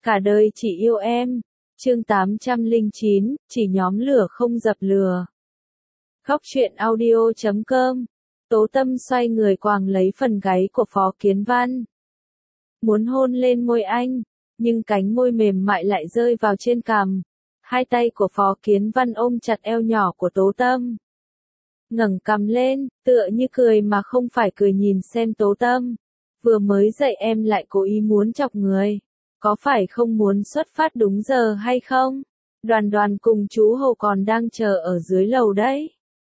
Cả đời chỉ yêu em. Chương 809, chỉ nhóm lửa không dập lửa. Khóc chuyện audio.com. Tố Tâm xoay người quàng lấy phần gáy của Phó Kiến Văn. Muốn hôn lên môi anh, nhưng cánh môi mềm mại lại rơi vào trên cằm. Hai tay của Phó Kiến Văn ôm chặt eo nhỏ của Tố Tâm. Ngẩng cằm lên, tựa như cười mà không phải cười, nhìn xem Tố Tâm. Vừa mới dậy em lại cố ý muốn chọc người. Có phải không muốn xuất phát đúng giờ hay không? Đoàn cùng chú Hầu còn đang chờ ở dưới lầu đấy.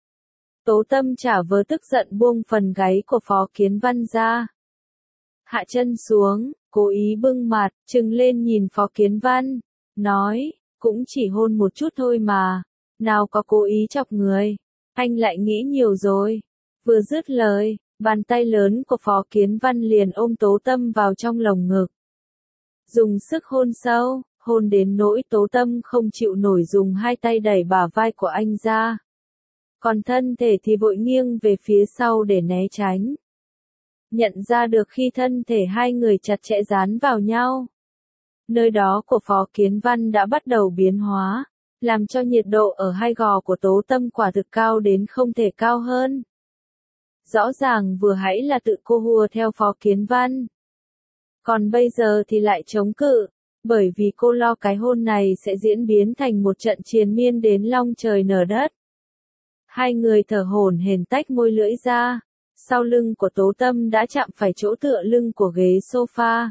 Tố Tâm chả vớ tức giận buông phần gáy của Phó Kiến Văn ra. Hạ chân xuống, cố ý bưng mặt, trừng lên nhìn Phó Kiến Văn. Nói, cũng chỉ hôn một chút thôi mà. Nào có cố ý chọc người. Anh lại nghĩ nhiều rồi. Vừa dứt lời, bàn tay lớn của Phó Kiến Văn liền ôm Tố Tâm vào trong lồng ngực. Dùng sức hôn sâu, hôn đến nỗi Tố Tâm không chịu nổi, dùng hai tay đẩy bả vai của anh ra. Còn thân thể thì vội nghiêng về phía sau để né tránh. Nhận ra được khi thân thể hai người chặt chẽ dán vào nhau. Nơi đó của Phó Kiến Văn đã bắt đầu biến hóa, làm cho nhiệt độ ở hai gò của Tố Tâm quả thực cao đến không thể cao hơn. Rõ ràng vừa hãy là tự cô hùa theo Phó Kiến Văn. Còn bây giờ thì lại chống cự, bởi vì cô lo cái hôn này sẽ diễn biến thành một trận triền miên đến long trời nở đất. Hai người thở hổn hển tách môi lưỡi ra, sau lưng của Tố Tâm đã chạm phải chỗ tựa lưng của ghế sofa.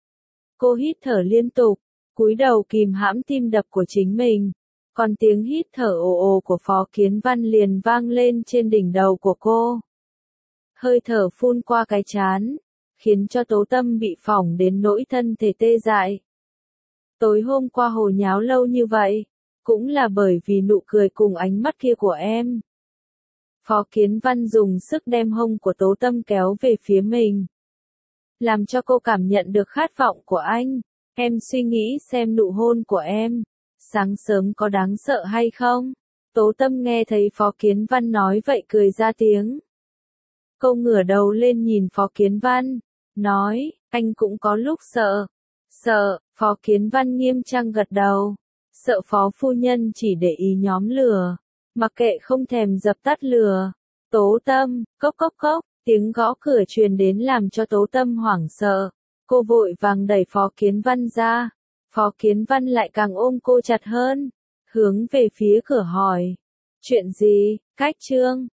Cô hít thở liên tục, cúi đầu kìm hãm tim đập của chính mình, còn tiếng hít thở ồ ồ của Phó Kiến Văn liền vang lên trên đỉnh đầu của cô. Hơi thở phun qua cái trán, khiến cho Tố Tâm bị phỏng đến nỗi thân thể tê dại. Tối hôm qua hồ nháo lâu như vậy, cũng là bởi vì nụ cười cùng ánh mắt kia của em. Phó Kiến Văn dùng sức đem hông của Tố Tâm kéo về phía mình, làm cho cô cảm nhận được khát vọng của anh. Em suy nghĩ xem nụ hôn của em, sáng sớm có đáng sợ hay không? Tố Tâm nghe thấy Phó Kiến Văn nói vậy cười ra tiếng. Cô ngửa đầu lên nhìn Phó Kiến Văn, nói, anh cũng có lúc sợ. Sợ, Phó Kiến Văn nghiêm trang gật đầu. Sợ Phó phu nhân chỉ để ý nhóm lửa, mặc kệ không thèm dập tắt lửa. Tố Tâm, cốc cốc cốc, tiếng gõ cửa truyền đến làm cho Tố Tâm hoảng sợ. Cô vội vàng đẩy Phó Kiến Văn ra. Phó Kiến Văn lại càng ôm cô chặt hơn, hướng về phía cửa hỏi. Chuyện gì? Cách Trương,